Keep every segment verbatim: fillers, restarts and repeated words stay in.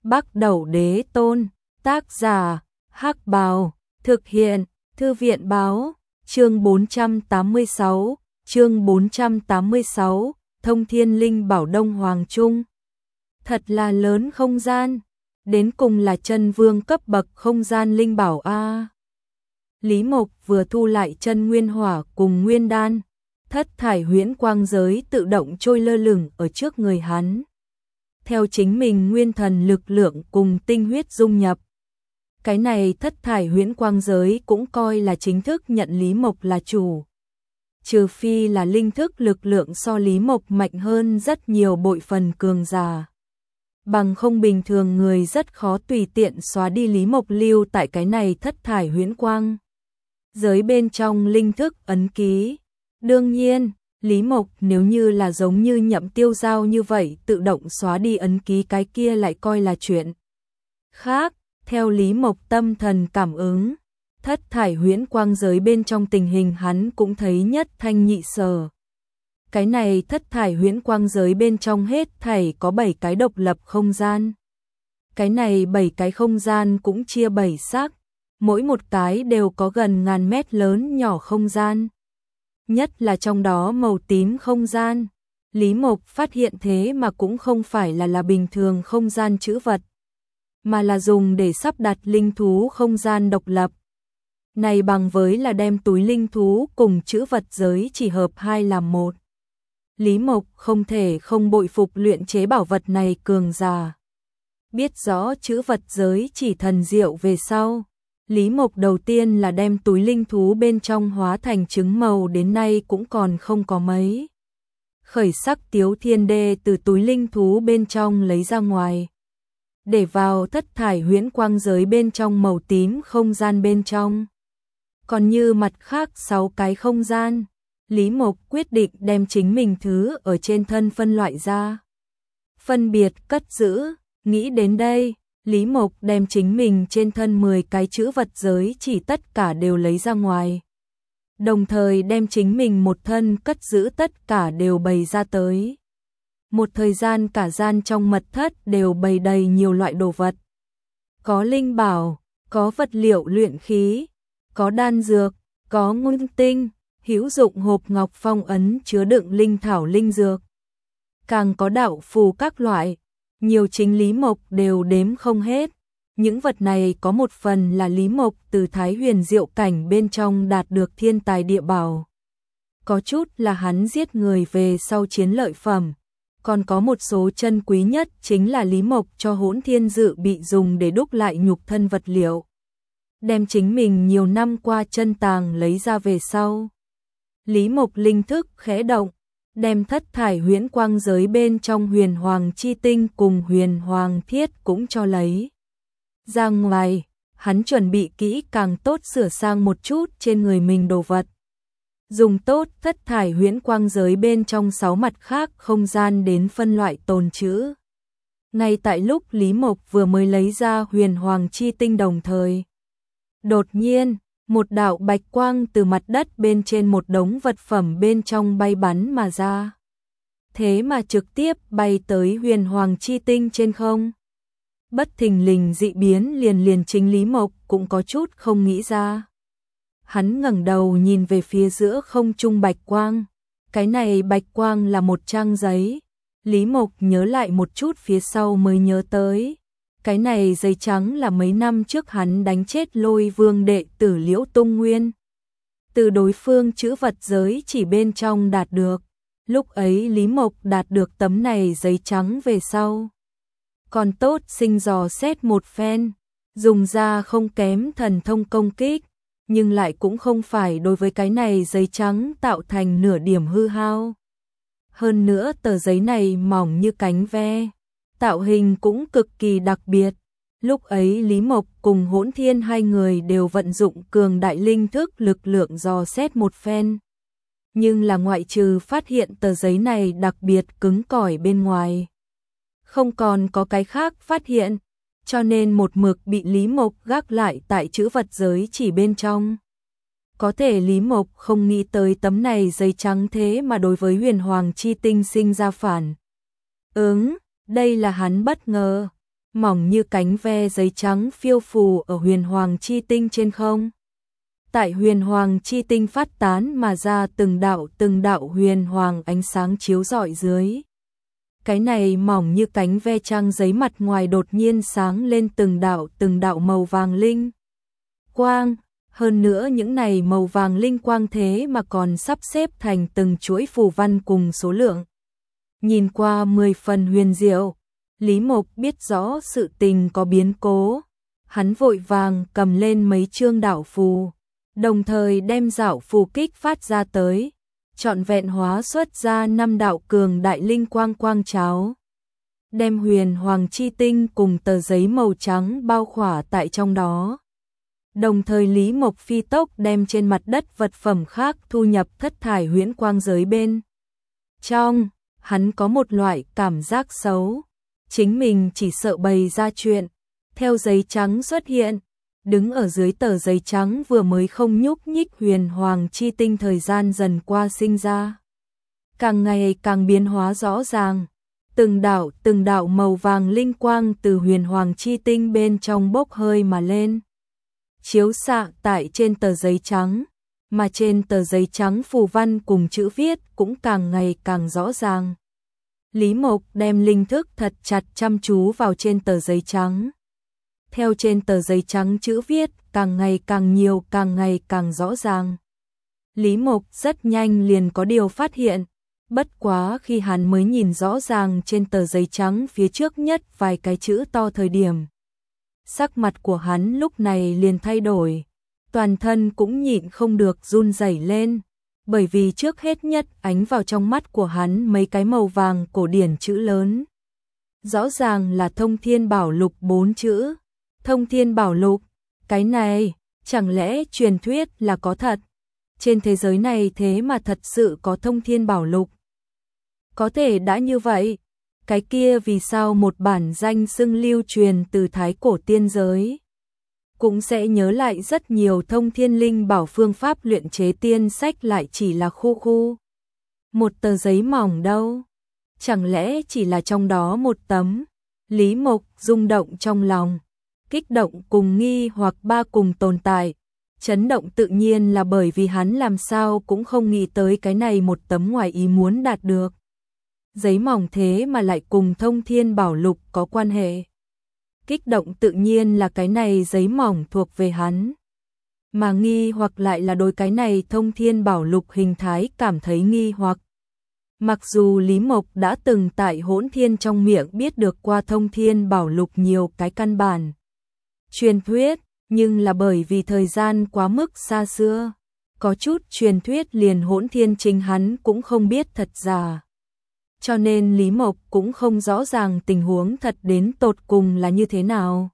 Bắc Đẩu Đế Tôn, tác giả, Hắc Bào, thực hiện, Thư viện Báo, chương bốn trăm tám mươi sáu, chương bốn trăm tám mươi sáu, Thông Thiên Linh Bảo Đông Hoàng Trung. Thật là lớn không gian, đến cùng là chân vương cấp bậc không gian linh bảo a. Lý Mộc vừa thu lại chân nguyên hỏa cùng nguyên đan, thất thải huyễn quang giới tự động trôi lơ lửng ở trước người hắn. Theo chính mình nguyên thần lực lượng cùng tinh huyết dung nhập. Cái này thất thải huyễn quang giới cũng coi là chính thức nhận Lý Mộc là chủ. Trừ phi là linh thức lực lượng so Lý Mộc mạnh hơn rất nhiều bội phần cường giả. Bằng không bình thường người rất khó tùy tiện xóa đi Lý Mộc lưu tại cái này thất thải huyễn quang giới bên trong linh thức ấn ký. Đương nhiên, Lý Mộc nếu như là giống như Nhậm Tiêu Giao như vậy tự động xóa đi ấn ký cái kia lại coi là chuyện khác. Theo Lý Mộc tâm thần cảm ứng, thất thải huyễn quang giới bên trong tình hình hắn cũng thấy nhất thanh nhị sở. Cái này thất thải huyễn quang giới bên trong hết thảy có bảy cái độc lập không gian. Cái này bảy cái không gian cũng chia bảy sắc, mỗi một cái đều có gần ngàn mét lớn nhỏ không gian. Nhất là trong đó màu tím không gian, Lý Mộc phát hiện thế mà cũng không phải là là bình thường không gian trữ vật, mà là dùng để sắp đặt linh thú không gian độc lập. Này bằng với là đem túi linh thú cùng trữ vật giới chỉ hợp hai làm một. Lý Mộc không thể không bội phục luyện chế bảo vật này cường giả. Biết rõ trữ vật giới chỉ thần diệu về sau, Lý Mộc đầu tiên là đem túi linh thú bên trong hóa thành trứng màu đến nay cũng còn không có mấy. Khởi sắc Tiếu Thiên Đê từ túi linh thú bên trong lấy ra ngoài, để vào thất thải huyễn quang giới bên trong màu tím không gian bên trong. Còn như mặt khác sáu cái không gian, Lý Mộc quyết định đem chính mình thứ ở trên thân phân loại ra, phân biệt cất giữ. Nghĩ đến đây, Lý Mộc đem chính mình trên thân mười cái chữ vật giới chỉ tất cả đều lấy ra ngoài. Đồng thời đem chính mình một thân cất giữ tất cả đều bày ra tới. Một thời gian cả gian trong mật thất đều bày đầy nhiều loại đồ vật. Có linh bảo, có vật liệu luyện khí, có đan dược, có nguyên tinh, hữu dụng hộp ngọc phong ấn chứa đựng linh thảo linh dược. Càng có đạo phù các loại, nhiều chính Lý Mộc đều đếm không hết. Những vật này có một phần là Lý Mộc từ Thái Huyền Diệu cảnh bên trong đạt được thiên tài địa bảo. Có chút là hắn giết người về sau chiến lợi phẩm. Còn có một số chân quý nhất chính là Lý Mộc cho Hỗn Thiên Dự bị dùng để đúc lại nhục thân vật liệu. Đem chính mình nhiều năm qua chân tàng lấy ra về sau. Lý Mộc linh thức khẽ động, đem thất thải huyễn quang giới bên trong huyền hoàng chi tinh cùng huyền hoàng thiết cũng cho lấy ra ngoài. Hắn chuẩn bị kỹ càng tốt sửa sang một chút trên người mình đồ vật. Dùng tốt thất thải huyễn quang giới bên trong sáu mặt khác không gian đến phân loại tồn trữ. Ngay tại lúc Lý Mộc vừa mới lấy ra huyền hoàng chi tinh đồng thời, đột nhiên, một đạo bạch quang từ mặt đất bên trên một đống vật phẩm bên trong bay bắn mà ra. Thế mà trực tiếp bay tới huyền hoàng chi tinh trên không. Bất thình lình dị biến liền liền chính Lý Mộc cũng có chút không nghĩ ra. Hắn ngẩng đầu nhìn về phía giữa không trung bạch quang. Cái này bạch quang là một trang giấy. Lý Mộc nhớ lại một chút phía sau mới nhớ tới. Cái này giấy trắng là mấy năm trước hắn đánh chết Lôi Vương đệ tử Liễu Tung Nguyên. Từ đối phương chữ vật giới chỉ bên trong đạt được. Lúc ấy Lý Mộc đạt được tấm này giấy trắng về sau. Còn tốt sinh dò xét một phen. Dùng ra không kém thần thông công kích. Nhưng lại cũng không phải đối với cái này giấy trắng tạo thành nửa điểm hư hao. Hơn nữa tờ giấy này mỏng như cánh ve. Tạo hình cũng cực kỳ đặc biệt. Lúc ấy Lý Mộc cùng Hỗn Thiên hai người đều vận dụng cường đại linh thức lực lượng dò xét một phen. Nhưng là ngoại trừ phát hiện tờ giấy này đặc biệt cứng cỏi bên ngoài, không còn có cái khác phát hiện, cho nên một mực bị Lý Mộc gác lại tại chữ vật giới chỉ bên trong. Có thể Lý Mộc không nghĩ tới tấm này giấy trắng thế mà đối với huyền hoàng chi tinh sinh ra phản ứng. Đây là hắn bất ngờ. mỏng như cánh ve giấy trắng phiêu phù ở huyền hoàng chi tinh trên không. Tại huyền hoàng chi tinh phát tán mà ra từng đạo từng đạo huyền hoàng ánh sáng chiếu rọi dưới. Cái này mỏng như cánh ve trang giấy mặt ngoài đột nhiên sáng lên từng đạo từng đạo màu vàng linh quang. Hơn nữa những này màu vàng linh quang thế mà còn sắp xếp thành từng chuỗi phù văn cùng số lượng. Nhìn qua mười phần huyền diệu, Lý Mộc biết rõ sự tình có biến cố. Hắn vội vàng cầm lên mấy chương đạo phù, đồng thời đem đạo phù kích phát ra tới, trọn vẹn hóa xuất ra năm đạo cường đại linh quang quang cháo. Đem huyền hoàng chi tinh cùng tờ giấy màu trắng bao khỏa tại trong đó. Đồng thời Lý Mộc phi tốc đem trên mặt đất vật phẩm khác thu nhập thất thải huyễn quang giới bên trong. Hắn có một loại cảm giác xấu, chính mình chỉ sợ bày ra chuyện. Theo giấy trắng xuất hiện, đứng ở dưới tờ giấy trắng vừa mới không nhúc nhích huyền hoàng chi tinh thời gian dần qua sinh ra. Càng ngày càng biến hóa rõ ràng, từng đạo từng đạo màu vàng linh quang từ huyền hoàng chi tinh bên trong bốc hơi mà lên. Chiếu xạ tại trên tờ giấy trắng, mà trên tờ giấy trắng phù văn cùng chữ viết cũng càng ngày càng rõ ràng. Lý Mộc đem linh thức thật chặt chăm chú vào trên tờ giấy trắng. Theo trên tờ giấy trắng chữ viết càng ngày càng nhiều, càng ngày càng rõ ràng. Lý Mộc rất nhanh liền có điều phát hiện, bất quá khi hắn mới nhìn rõ ràng trên tờ giấy trắng phía trước nhất vài cái chữ to thời điểm. Sắc mặt của hắn lúc này liền thay đổi, toàn thân cũng nhịn không được run rẩy lên, bởi vì trước hết nhất ánh vào trong mắt của hắn mấy cái màu vàng cổ điển chữ lớn. Rõ ràng là Thông Thiên Bảo Lục bốn chữ. Thông Thiên Bảo Lục, cái này, chẳng lẽ truyền thuyết là có thật? Trên thế giới này thế mà thật sự có Thông Thiên Bảo Lục. Có thể đã như vậy, cái kia vì sao một bản danh xưng lưu truyền từ thái cổ tiên giới? Cũng sẽ nhớ lại rất nhiều thông thiên linh bảo phương pháp luyện chế tiên sách lại chỉ là khu khu. Một tờ giấy mỏng đâu? Chẳng lẽ chỉ là trong đó một tấm? Lý Mộc rung động trong lòng. Kích động cùng nghi hoặc ba cùng tồn tại. Chấn động tự nhiên là bởi vì hắn làm sao cũng không nghĩ tới cái này một tấm ngoài ý muốn đạt được. Giấy mỏng thế mà lại cùng Thông Thiên Bảo Lục có quan hệ. Kích động tự nhiên là cái này giấy mỏng thuộc về hắn. Mà nghi hoặc lại là đối cái này Thông Thiên Bảo Lục hình thái cảm thấy nghi hoặc. Mặc dù Lý Mộc đã từng tại Hỗn Thiên trong miệng biết được qua Thông Thiên Bảo Lục nhiều cái căn bản truyền thuyết, nhưng là bởi vì thời gian quá mức xa xưa, có chút truyền thuyết liền Hỗn Thiên chính hắn cũng không biết thật giả. Cho nên Lý Mộc cũng không rõ ràng tình huống thật đến tột cùng là như thế nào.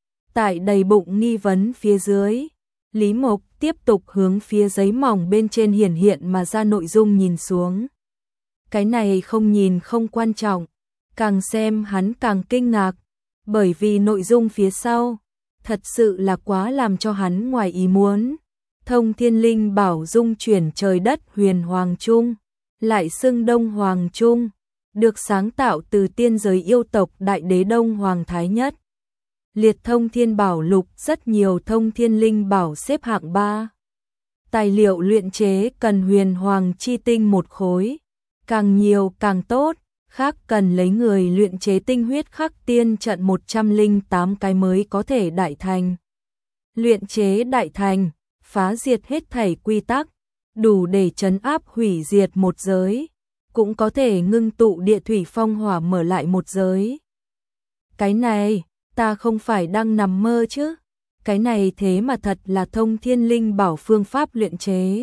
Tại đầy bụng nghi vấn phía dưới, Lý Mộc tiếp tục hướng phía giấy mỏng bên trên hiển hiện mà ra nội dung nhìn xuống. Cái này không nhìn không quan trọng, càng xem hắn càng kinh ngạc, bởi vì nội dung phía sau thật sự là quá làm cho hắn ngoài ý muốn. Thông Thiên Linh Bảo dung chuyển trời đất huyền hoàng trung, lại xưng Đông Hoàng Trung, được sáng tạo từ tiên giới yêu tộc đại đế Đông Hoàng Thái Nhất. Liệt Thông Thiên Bảo Lục rất nhiều Thông Thiên Linh Bảo xếp hạng ba. Tài liệu luyện chế cần huyền hoàng chi tinh một khối, càng nhiều càng tốt, khác cần lấy người luyện chế tinh huyết khắc tiên trận một trăm lẻ tám cái mới có thể đại thành. Luyện chế đại thành, phá diệt hết thảy quy tắc, đủ để trấn áp hủy diệt một giới, cũng có thể ngưng tụ địa thủy phong hỏa mở lại một giới. Cái này, ta không phải đang nằm mơ chứ? Cái này thế mà thật là Thông Thiên Linh Bảo phương pháp luyện chế.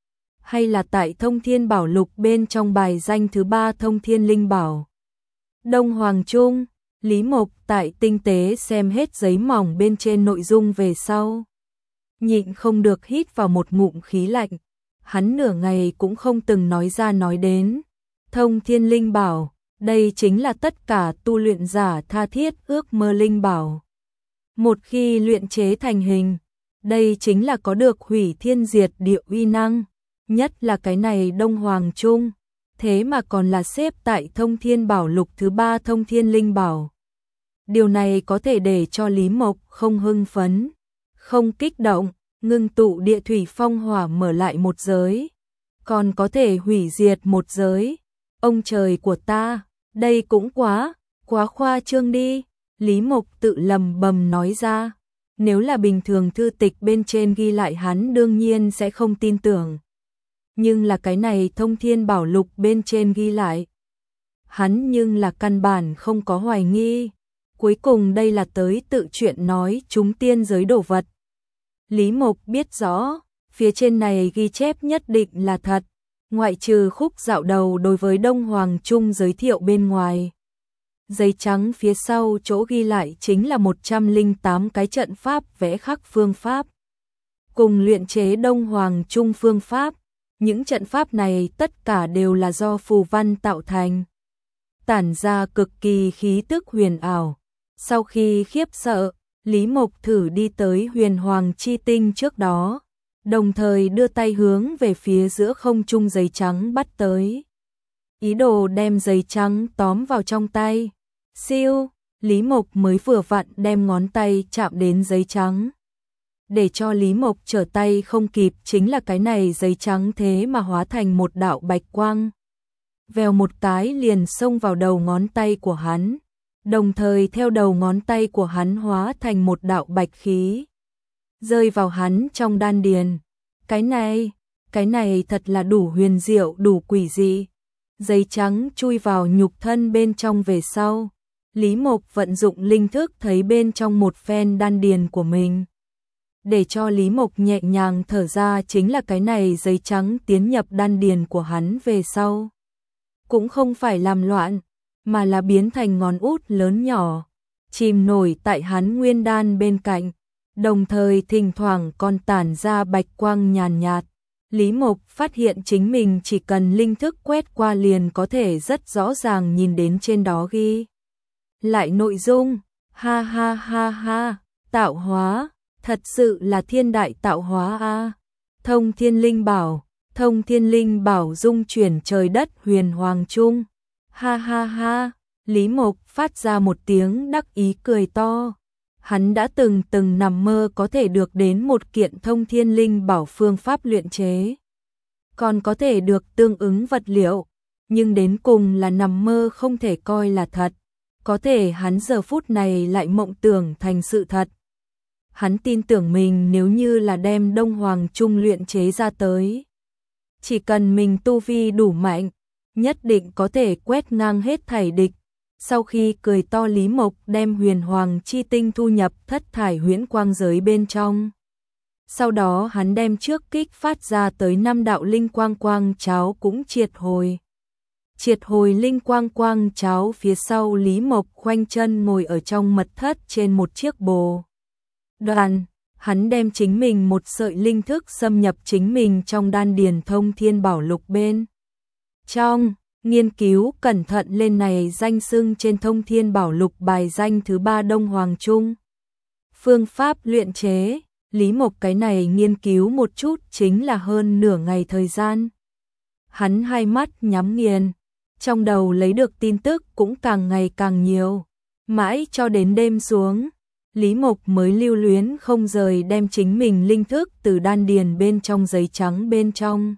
Hay là tại Thông Thiên Bảo Lục bên trong bài danh thứ ba Thông Thiên Linh Bảo. Đông Hoàng Trung, Lý Mộc tại tinh tế xem hết giấy mỏng bên trên nội dung về sau. Nhịn không được hít vào một ngụm khí lạnh. Hắn nửa ngày cũng không từng nói ra nói đến. Thông Thiên Linh Bảo, đây chính là tất cả tu luyện giả tha thiết ước mơ linh bảo. Một khi luyện chế thành hình, đây chính là có được hủy thiên diệt địa uy năng. Nhất là cái này Đông Hoàng Trung, thế mà còn là xếp tại Thông Thiên Bảo Lục thứ ba Thông Thiên Linh Bảo. Điều này có thể để cho Lý Mộc không hưng phấn, không kích động, ngưng tụ địa thủy phong hỏa mở lại một giới, còn có thể hủy diệt một giới. Ông trời của ta, đây cũng quá, quá khoa trương đi, Lý Mộc tự lầm bầm nói ra. Nếu là bình thường thư tịch bên trên ghi lại hắn đương nhiên sẽ không tin tưởng. Nhưng là cái này Thông Thiên Bảo Lục bên trên ghi lại. Hắn nhưng là căn bản không có hoài nghi. Cuối cùng đây là tới tự chuyện nói chúng tiên giới đồ vật. Lý Mộc biết rõ, phía trên này ghi chép nhất định là thật, ngoại trừ khúc dạo đầu đối với Đông Hoàng Trung giới thiệu bên ngoài. Giấy trắng phía sau chỗ ghi lại chính là một trăm lẻ tám cái trận pháp vẽ khắc phương pháp. Cùng luyện chế Đông Hoàng Trung phương pháp, những trận pháp này tất cả đều là do phù văn tạo thành. Tản ra cực kỳ khí tức huyền ảo. Sau khi khiếp sợ, Lý Mộc thử đi tới huyền hoàng chi tinh trước đó, đồng thời đưa tay hướng về phía giữa không trung giấy trắng bắt tới. Ý đồ đem giấy trắng tóm vào trong tay. Siêu, Lý Mộc mới vừa vặn đem ngón tay chạm đến giấy trắng. Để cho Lý Mộc trở tay không kịp chính là cái này giấy trắng thế mà hóa thành một đạo bạch quang. Vèo một cái liền xông vào đầu ngón tay của hắn, đồng thời theo đầu ngón tay của hắn hóa thành một đạo bạch khí, rơi vào hắn trong đan điền. Cái này, cái này thật là đủ huyền diệu, đủ quỷ dị. Giấy trắng chui vào nhục thân bên trong về sau, Lý Mộc vận dụng linh thức thấy bên trong một phen đan điền của mình. Để cho Lý Mộc nhẹ nhàng thở ra chính là cái này giấy trắng tiến nhập đan điền của hắn về sau. Cũng không phải làm loạn, mà là biến thành ngón út lớn nhỏ, chìm nổi tại hắn nguyên đan bên cạnh, đồng thời thỉnh thoảng còn tản ra bạch quang nhàn nhạt. Lý Mộc phát hiện chính mình chỉ cần linh thức quét qua liền có thể rất rõ ràng nhìn đến trên đó ghi lại nội dung. Ha ha ha ha, tạo hóa, thật sự là thiên đại tạo hóa a. Thông Thiên Linh Bảo, Thông Thiên Linh Bảo dung chuyển trời đất huyền hoàng trung. Ha ha ha, Lý Mộc phát ra một tiếng đắc ý cười to. Hắn đã từng từng nằm mơ có thể được đến một kiện Thông Thiên Linh Bảo phương pháp luyện chế, còn có thể được tương ứng vật liệu, nhưng đến cùng là nằm mơ không thể coi là thật. Có thể hắn giờ phút này lại mộng tưởng thành sự thật. Hắn tin tưởng mình nếu như là đem Đông Hoàng Trung luyện chế ra tới, chỉ cần mình tu vi đủ mạnh, nhất định có thể quét ngang hết thảy địch. Sau khi cười to, Lý Mộc đem huyền hoàng chi tinh thu nhập thất thải huyễn quang giới bên trong. Sau đó hắn đem trước kích phát ra tới năm đạo linh quang quang cháo cũng triệt hồi. Triệt hồi linh quang quang cháo phía sau, Lý Mộc khoanh chân ngồi ở trong mật thất trên một chiếc bồ đoàn. Hắn đem chính mình một sợi linh thức xâm nhập chính mình trong đan điền Thông Thiên Bảo Lục bên trong, nghiên cứu cẩn thận lên này danh xưng trên Thông Thiên Bảo Lục bài danh thứ ba Đông Hoàng Trung. Phương pháp luyện chế, Lý Mộc cái này nghiên cứu một chút chính là hơn nửa ngày thời gian. Hắn hai mắt nhắm nghiền, trong đầu lấy được tin tức cũng càng ngày càng nhiều, mãi cho đến đêm xuống, Lý Mộc mới lưu luyến không rời đem chính mình linh thức từ đan điền bên trong giấy trắng bên trong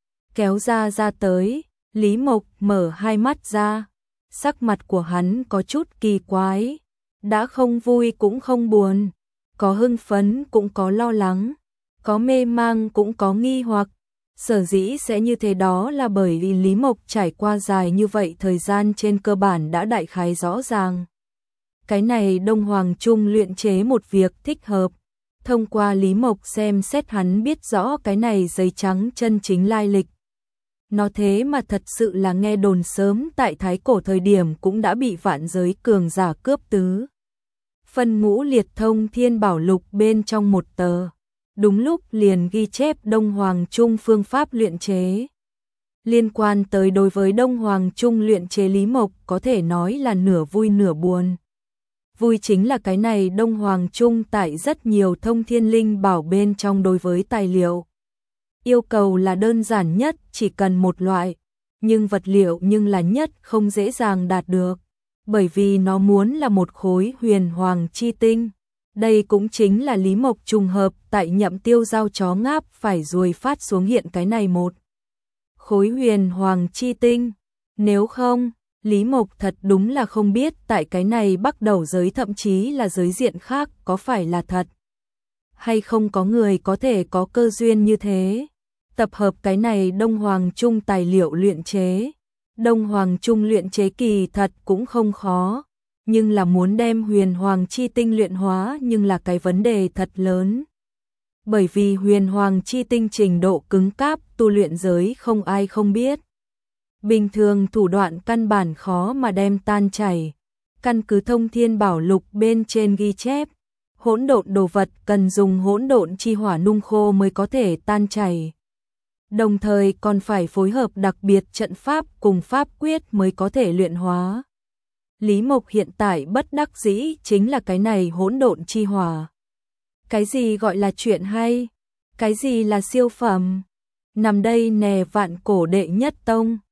kéo ra ra tới. Lý Mộc mở hai mắt ra, sắc mặt của hắn có chút kỳ quái, đã không vui cũng không buồn, có hưng phấn cũng có lo lắng, có mê mang cũng có nghi hoặc. Sở dĩ sẽ như thế đó là bởi vì Lý Mộc trải qua dài như vậy thời gian trên cơ bản đã đại khái rõ ràng. Cái này Đông Hoàng Trung luyện chế một việc thích hợp. Thông qua Lý Mộc xem xét hắn biết rõ cái này giấy trắng chân chính lai lịch. Nó thế mà thật sự là nghe đồn sớm tại thái cổ thời điểm cũng đã bị vạn giới cường giả cướp tứ. Phân ngũ liệt Thông Thiên Bảo Lục bên trong một tờ. Đúng lúc liền ghi chép Đông Hoàng Trung phương pháp luyện chế. Liên quan tới đối với Đông Hoàng Trung luyện chế, Lý Mộc có thể nói là nửa vui nửa buồn. Vui chính là cái này Đông Hoàng Trung tại rất nhiều Thông Thiên Linh Bảo bên trong đối với tài liệu yêu cầu là đơn giản nhất, chỉ cần một loại, nhưng vật liệu nhưng là nhất không dễ dàng đạt được. bởi vì nó muốn là một khối huyền hoàng chi tinh. Đây cũng chính là Lý Mộc trùng hợp tại Nhậm Tiêu giao chó ngáp phải ruồi phát xuống hiện cái này một khối huyền hoàng chi tinh. Nếu không, Lý Mộc thật đúng là không biết tại cái này Bắc Đầu giới thậm chí là giới diện khác có phải là thật hay không có người có thể có cơ duyên như thế. Tập hợp cái này Đông Hoàng Trung tài liệu luyện chế. Đông Hoàng Trung luyện chế kỳ thật cũng không khó, nhưng là muốn đem huyền hoàng chi tinh luyện hóa nhưng là cái vấn đề thật lớn. Bởi vì huyền hoàng chi tinh trình độ cứng cáp tu luyện giới không ai không biết. Bình thường thủ đoạn căn bản khó mà đem tan chảy. Căn cứ Thông Thiên Bảo Lục bên trên ghi chép, hỗn độn đồ vật cần dùng hỗn độn chi hỏa nung khô mới có thể tan chảy. Đồng thời còn phải phối hợp đặc biệt trận pháp cùng pháp quyết mới có thể luyện hóa. Lý Mộc hiện tại bất đắc dĩ chính là cái này hỗn độn chi hỏa. Cái gì gọi là chuyện hay? Cái gì là siêu phẩm? Nằm đây nè vạn cổ đệ nhất tông.